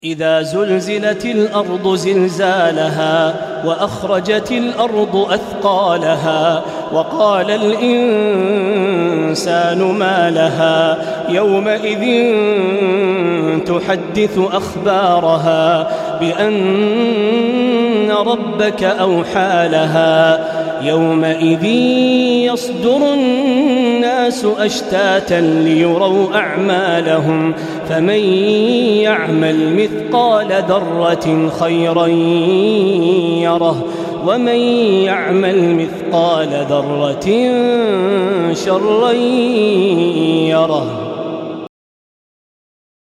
إذا زلزلت الأرض زلزالها وأخرجت الأرض أثقالها وقال الإنسان ما لها يومئذ تحدث أخبارها بأن ربك أوحى لها يومئذ يصدر الناس أشتاتا ليروا أعمالهم فمن يعمل مثقال ذرة خيرا يره ومن يعمل مثقال ذرة شرا يره.